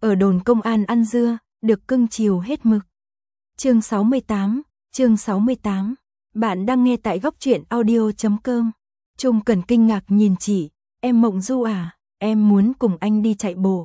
ở đồn công an ăn dưa, được cưng chiều hết mực. Chương 68. Bạn đang nghe tại góc truyện audio.com. Trung Cẩn kinh ngạc nhìn chị, em Mộng Du à, em muốn cùng anh đi chạy bộ.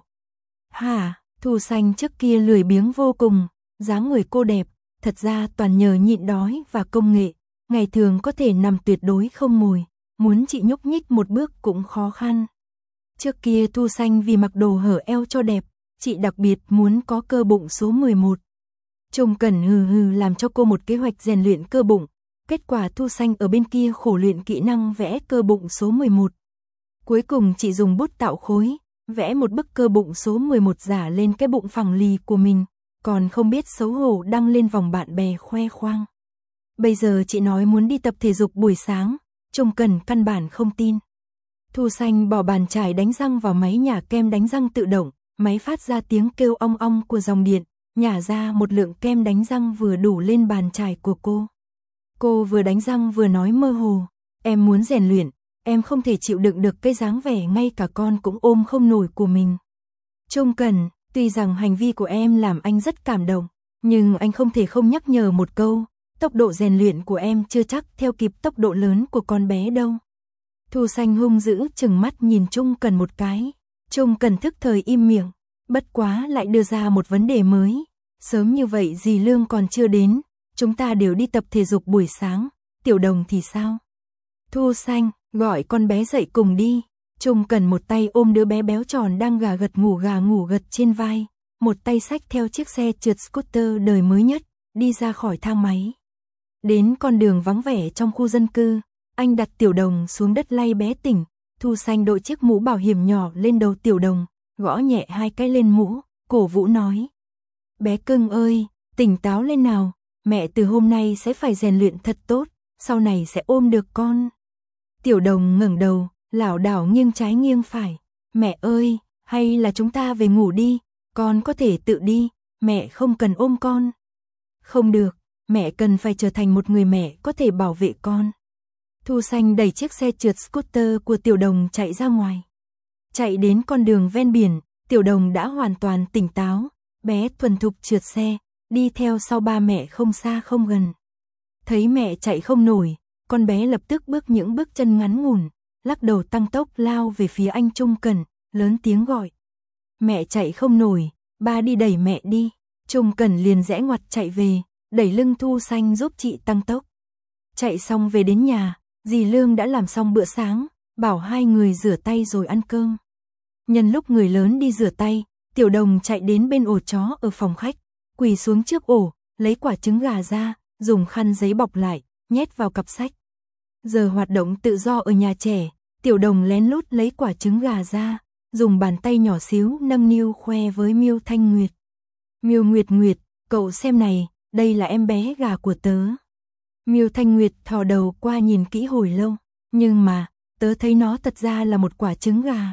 Hả, Thu Xanh trước kia lười biếng vô cùng, dáng người cô đẹp, thật ra toàn nhờ nhịn đói và công nghệ, ngày thường có thể nằm tuyệt đối không ngồi, muốn chị nhúc nhích một bước cũng khó khăn. Trước kia Thu Xanh vì mặc đồ hở eo cho đẹp, chị đặc biệt muốn có cơ bụng số 11. Trung Cẩn hừ làm cho cô một kế hoạch rèn luyện cơ bụng, kết quả Thu Xanh ở bên kia khổ luyện kỹ năng vẽ cơ bụng số 11. Cuối cùng chị dùng bút tạo khối, vẽ một bức cơ bụng số 11 giả lên cái bụng phẳng lì của mình, còn không biết xấu hổ đăng lên vòng bạn bè khoe khoang. Bây giờ chị nói muốn đi tập thể dục buổi sáng, Trung Cẩn căn bản không tin. Thu Xanh bỏ bàn chải đánh răng vào máy nhả kem đánh răng tự động, máy phát ra tiếng kêu ong ong của dòng điện, nhả ra một lượng kem đánh răng vừa đủ lên bàn chải của cô. Cô vừa đánh răng vừa nói mơ hồ, em muốn rèn luyện, em không thể chịu đựng được cái dáng vẻ ngay cả con cũng ôm không nổi của mình. Trung Cẩn, tuy rằng hành vi của em làm anh rất cảm động, nhưng anh không thể không nhắc nhở một câu, tốc độ rèn luyện của em chưa chắc theo kịp tốc độ lớn của con bé đâu. Thu Xanh hung dữ chừng mắt nhìn Trung Cẩn một cái, Trung Cẩn thức thời im miệng, bất quá lại đưa ra một vấn đề mới, sớm như vậy dì Lương còn chưa đến, chúng ta đều đi tập thể dục buổi sáng, Tiểu Đồng thì sao? Thu Xanh, gọi con bé dậy cùng đi. Trung Cẩn một tay ôm đứa bé béo tròn đang gà ngủ gật trên vai, một tay xách theo chiếc xe trượt scooter đời mới nhất, đi ra khỏi thang máy. Đến con đường vắng vẻ trong khu dân cư, anh đặt Tiểu Đồng xuống đất lay bé tỉnh, Thu Xanh đội chiếc mũ bảo hiểm nhỏ lên đầu Tiểu Đồng, gõ nhẹ 2 cái lên mũ, cổ vũ nói. Bé cưng ơi, tỉnh táo lên nào, mẹ từ hôm nay sẽ phải rèn luyện thật tốt, sau này sẽ ôm được con. Tiểu Đồng ngẩng đầu, lảo đảo nghiêng trái nghiêng phải. Mẹ ơi, hay là chúng ta về ngủ đi, con có thể tự đi, mẹ không cần ôm con. Không được, mẹ cần phải trở thành một người mẹ có thể bảo vệ con. Thu Xanh đẩy chiếc xe trượt scooter của Tiểu Đồng chạy ra ngoài. Chạy đến con đường ven biển, Tiểu Đồng đã hoàn toàn tỉnh táo, bé thuần thục trượt xe, đi theo sau ba mẹ không xa không gần. Thấy mẹ chạy không nổi, con bé lập tức bước những bước chân ngắn ngủn, lắc đầu tăng tốc lao về phía anh Trung Cẩn, lớn tiếng gọi. Mẹ chạy không nổi, ba đi đẩy mẹ đi. Trung Cẩn liền rẽ ngoặt chạy về, đẩy lưng Thu Xanh giúp chị tăng tốc. Chạy xong về đến nhà, dì Lương đã làm xong bữa sáng, bảo hai người rửa tay rồi ăn cơm. Nhân lúc người lớn đi rửa tay, Tiểu Đồng chạy đến bên ổ chó ở phòng khách, quỳ xuống trước ổ, lấy quả trứng gà ra, dùng khăn giấy bọc lại, nhét vào cặp sách. Giờ hoạt động tự do ở nhà trẻ, Tiểu Đồng lén lút lấy quả trứng gà ra, dùng bàn tay nhỏ xíu nâng niu khoe với Miêu Thanh Nguyệt. Miêu Nguyệt Nguyệt, cậu xem này, đây là em bé gà của tớ. Miêu Thanh Nguyệt thò đầu qua nhìn kỹ hồi lâu, nhưng mà, tớ thấy nó thật ra là một quả trứng gà.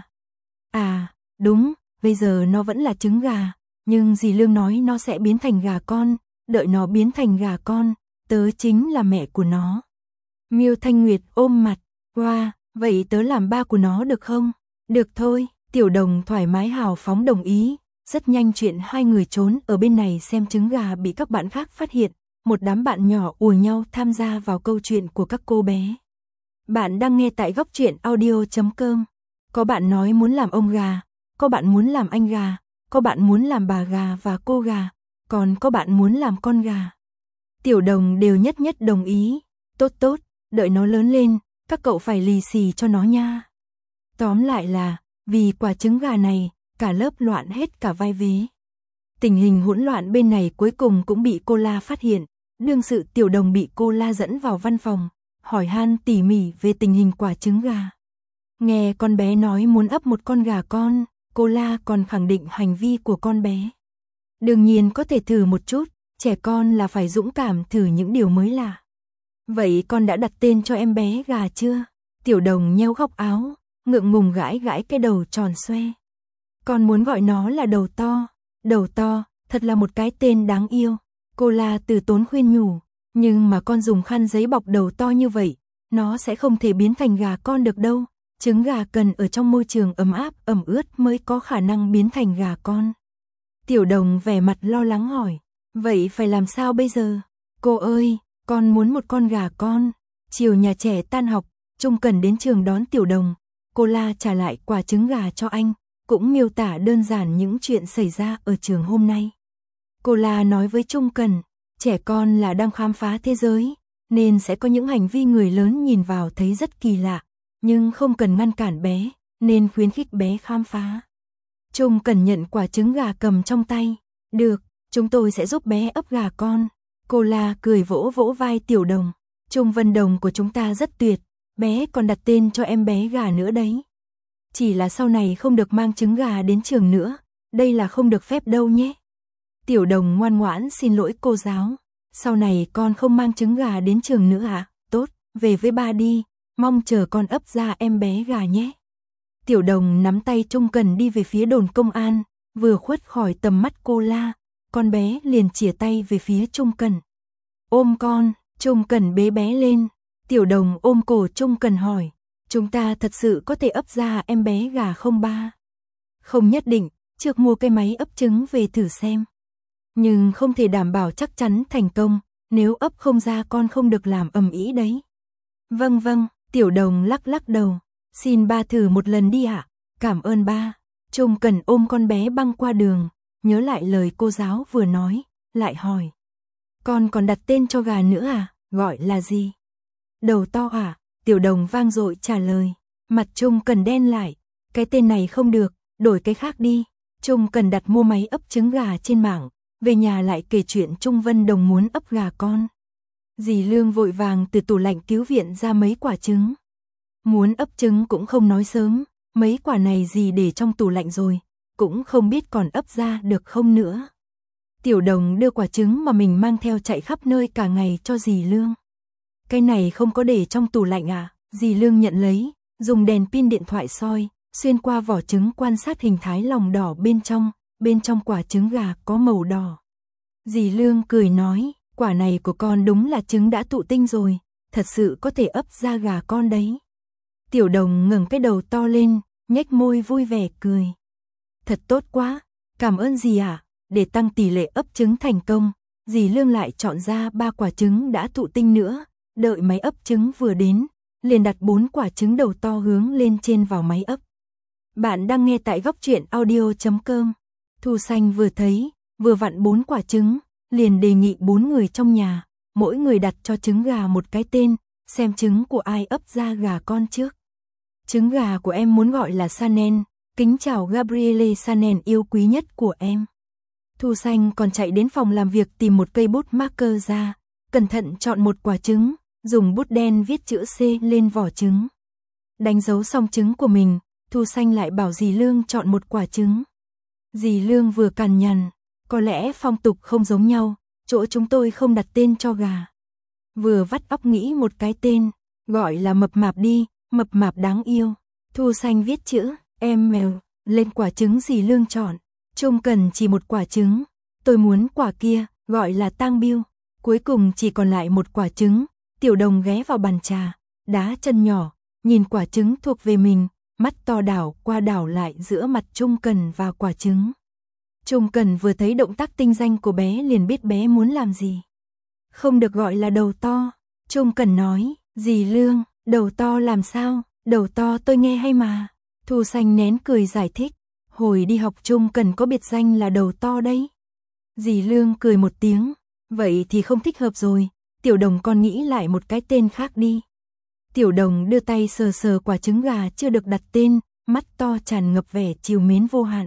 À, đúng, bây giờ nó vẫn là trứng gà, nhưng dì Lương nói nó sẽ biến thành gà con, đợi nó biến thành gà con, tớ chính là mẹ của nó. Miêu Thanh Nguyệt ôm mặt, wow, vậy tớ làm ba của nó được không? Được thôi, Tiểu Đồng thoải mái hào phóng đồng ý. Rất nhanh chuyện hai người trốn ở bên này xem trứng gà bị các bạn khác phát hiện, một đám bạn nhỏ ùa nhau tham gia vào câu chuyện của các cô bé. Bạn đang nghe tại góc truyện audio.com. Có bạn nói muốn làm ông gà, có bạn muốn làm anh gà, có bạn muốn làm bà gà và cô gà, còn có bạn muốn làm con gà. Tiểu Đồng đều nhất đồng ý. Tốt, đợi nó lớn lên, các cậu phải lì xì cho nó nha. Tóm lại là, vì quả trứng gà này, cả lớp loạn hết cả vai vế. Tình hình hỗn loạn bên này cuối cùng cũng bị cô La phát hiện, đương sự Tiểu Đồng bị cô La dẫn vào văn phòng, hỏi han tỉ mỉ về tình hình quả trứng gà. Nghe con bé nói muốn ấp một con gà con, cô La còn khẳng định hành vi của con bé. Đương nhiên có thể thử một chút, trẻ con là phải dũng cảm thử những điều mới lạ. Vậy con đã đặt tên cho em bé gà chưa? Tiểu Đồng nheo góc áo, ngượng ngùng gãi cái đầu tròn xoe. Con muốn gọi nó là Đầu to, thật là một cái tên đáng yêu. Cô La từ tốn khuyên nhủ, nhưng mà con dùng khăn giấy bọc đầu to như vậy, nó sẽ không thể biến thành gà con được đâu. Trứng gà cần ở trong môi trường ấm áp, ẩm ướt mới có khả năng biến thành gà con. Tiểu Đồng vẻ mặt lo lắng hỏi, vậy phải làm sao bây giờ? Cô ơi, con muốn một con gà con. Chiều nhà trẻ tan học, Trung Cần đến trường đón Tiểu Đồng. Cô La trả lại quả trứng gà cho anh, cũng miêu tả đơn giản những chuyện xảy ra ở trường hôm nay. Cô La nói với Trung Cần, trẻ con là đang khám phá thế giới, nên sẽ có những hành vi người lớn nhìn vào thấy rất kỳ lạ, nhưng không cần ngăn cản bé, nên khuyến khích bé khám phá. Trung Cần nhận quả trứng gà cầm trong tay, được, chúng tôi sẽ giúp bé ấp gà con. Cô La cười vỗ vỗ vai Tiểu Đồng, Trung Vân Đồng của chúng ta rất tuyệt, bé còn đặt tên cho em bé gà nữa đấy. Chỉ là sau này không được mang trứng gà đến trường nữa, đây là không được phép đâu nhé. Tiểu Đồng ngoan ngoãn xin lỗi cô giáo, sau này con không mang trứng gà đến trường nữa ạ, tốt, về với ba đi, mong chờ con ấp ra em bé gà nhé. Tiểu Đồng nắm tay Trung Cần đi về phía đồn công an, vừa khuất khỏi tầm mắt cô La, con bé liền chìa tay về phía Trung Cần. Ôm con, Trung Cần bế bé lên, Tiểu Đồng ôm cổ Trung Cần hỏi, chúng ta thật sự có thể ấp ra em bé gà không ba? Không nhất định, trước mua cái máy ấp trứng về thử xem. Nhưng không thể đảm bảo chắc chắn thành công, nếu ấp không ra con không được làm ầm ĩ đấy. Vâng vâng, Tiểu Đồng lắc lắc đầu, xin ba thử một lần đi ạ, cảm ơn ba. Trung Cần ôm con bé băng qua đường, nhớ lại lời cô giáo vừa nói, lại hỏi. Con còn đặt tên cho gà nữa à, gọi là gì? Đầu to à? Tiểu Đồng vang dội trả lời. Mặt Trung Cần đen lại, cái tên này không được, đổi cái khác đi. Trung Cần đặt mua máy ấp trứng gà trên mạng, về nhà lại kể chuyện Trung Vân Đồng muốn ấp gà con. Dì Lương vội vàng từ tủ lạnh cứu viện ra mấy quả trứng. Muốn ấp trứng cũng không nói sớm, mấy quả này dì để trong tủ lạnh rồi, cũng không biết còn ấp ra được không nữa. Tiểu Đồng đưa quả trứng mà mình mang theo chạy khắp nơi cả ngày cho dì Lương. Cái này không có để trong tủ lạnh à? Dì Lương nhận lấy, dùng đèn pin điện thoại soi, xuyên qua vỏ trứng quan sát hình thái lòng đỏ bên trong quả trứng gà có màu đỏ. Dì Lương cười nói, quả này của con đúng là trứng đã thụ tinh rồi, thật sự có thể ấp ra gà con đấy. Tiểu Đồng ngẩng cái đầu to lên, nhếch môi vui vẻ cười. Thật tốt quá, cảm ơn dì ạ. Để tăng tỷ lệ ấp trứng thành công, dì Lương lại chọn ra 3 quả trứng đã thụ tinh nữa, đợi máy ấp trứng vừa đến, liền đặt 4 quả trứng đầu to hướng lên trên vào máy ấp. Bạn đang nghe tại góc truyện audio.com. Thu Xanh vừa thấy, vừa vặn 4 quả trứng, liền đề nghị 4 người trong nhà, mỗi người đặt cho trứng gà một cái tên, xem trứng của ai ấp ra gà con trước. Trứng gà của em muốn gọi là Sanen, kính chào Gabriele Sanen yêu quý nhất của em. Thu Xanh còn chạy đến phòng làm việc tìm một cây bút marker ra, cẩn thận chọn một quả trứng, dùng bút đen viết chữ C lên vỏ trứng. Đánh dấu xong trứng của mình, Thu Xanh lại bảo dì Lương chọn một quả trứng. Dì Lương vừa cằn nhằn, có lẽ phong tục không giống nhau, chỗ chúng tôi không đặt tên cho gà. Vừa vắt óc nghĩ một cái tên, gọi là mập mạp đi, mập mạp đáng yêu. Thu Xanh viết chữ em mèo lên quả trứng dì Lương chọn. Trung Cần chỉ một quả trứng, tôi muốn quả kia, gọi là tang biêu. Cuối cùng chỉ còn lại một quả trứng, Tiểu Đồng ghé vào bàn trà, đá chân nhỏ, nhìn quả trứng thuộc về mình, mắt to đảo qua đảo lại giữa mặt Trung Cần và quả trứng. Trung Cần vừa thấy động tác tinh danh của bé liền biết bé muốn làm gì. Không được gọi là đầu to, Trung Cần nói, dì Lương, đầu to làm sao, đầu to tôi nghe hay mà. Thu Xanh nén cười giải thích, hồi đi học Trung Cần có biệt danh là đầu to đấy. Dì Lương cười một tiếng, vậy thì không thích hợp rồi, Tiểu Đồng con nghĩ lại một cái tên khác đi. Tiểu Đồng đưa tay sờ sờ quả trứng gà chưa được đặt tên, mắt to tràn ngập vẻ trìu mến vô hạn.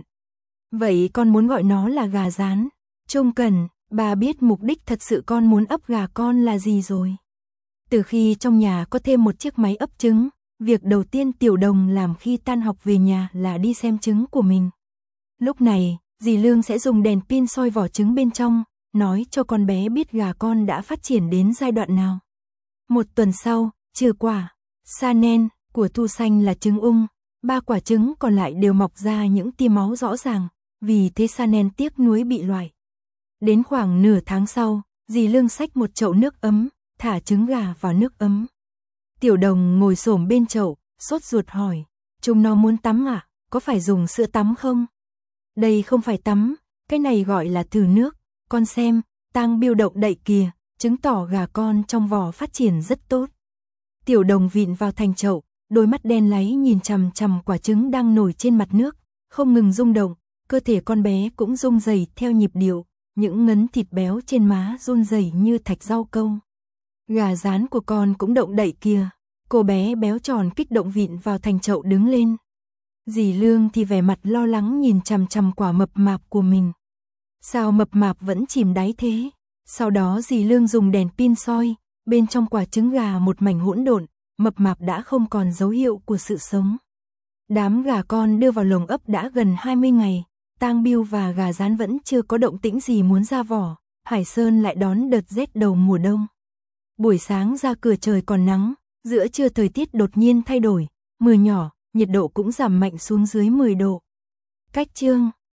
Vậy con muốn gọi nó là gà rán. Trung Cần, bà biết mục đích thật sự con muốn ấp gà con là gì rồi. Từ khi trong nhà có thêm một chiếc máy ấp trứng, việc đầu tiên Tiểu Đồng làm khi tan học về nhà là đi xem trứng của mình. Lúc này, dì Lương sẽ dùng đèn pin soi vỏ trứng bên trong, nói cho con bé biết gà con đã phát triển đến giai đoạn nào. Một tuần sau, trừ quả Sanen của Thu Xanh là trứng ung, 3 quả trứng còn lại đều mọc ra những tia máu rõ ràng, vì thế Sanen tiếc nuối bị loại. Đến khoảng nửa tháng sau, dì Lương xách một chậu nước ấm, thả trứng gà vào nước ấm. Tiểu Đồng ngồi xổm bên chậu, sốt ruột hỏi, chúng nó muốn tắm à, có phải dùng sữa tắm không? Đây không phải tắm, Cái này gọi là thử nước, con xem, Tang Biêu động đậy kìa, chứng tỏ gà con trong vỏ phát triển rất tốt. Tiểu Đồng vịn vào thành chậu, đôi mắt đen láy nhìn chằm chằm quả trứng đang nổi trên mặt nước, không ngừng rung động, cơ thể con bé cũng rung rẩy theo nhịp điệu, những ngấn thịt béo trên má run rẩy như thạch rau câu. Gà rán của con cũng động đậy kìa, cô bé béo tròn kích động vịn vào thành chậu đứng lên. Dì Lương thì vẻ mặt lo lắng nhìn chằm chằm quả mập mạp của mình. Sao mập mạp vẫn chìm đáy thế? Sau đó dì Lương dùng đèn pin soi, bên trong quả trứng gà một mảnh hỗn độn, mập mạp đã không còn dấu hiệu của sự sống. Đám gà con đưa vào lồng ấp đã gần 20 ngày, Tang Biêu và gà rán vẫn chưa có động tĩnh gì muốn ra vỏ, Hải Sơn lại đón đợt rét đầu mùa đông. Buổi sáng ra cửa trời còn nắng, giữa trưa thời tiết đột nhiên thay đổi, mưa nhỏ, nhiệt độ cũng giảm mạnh xuống dưới 10 độ. Cách chương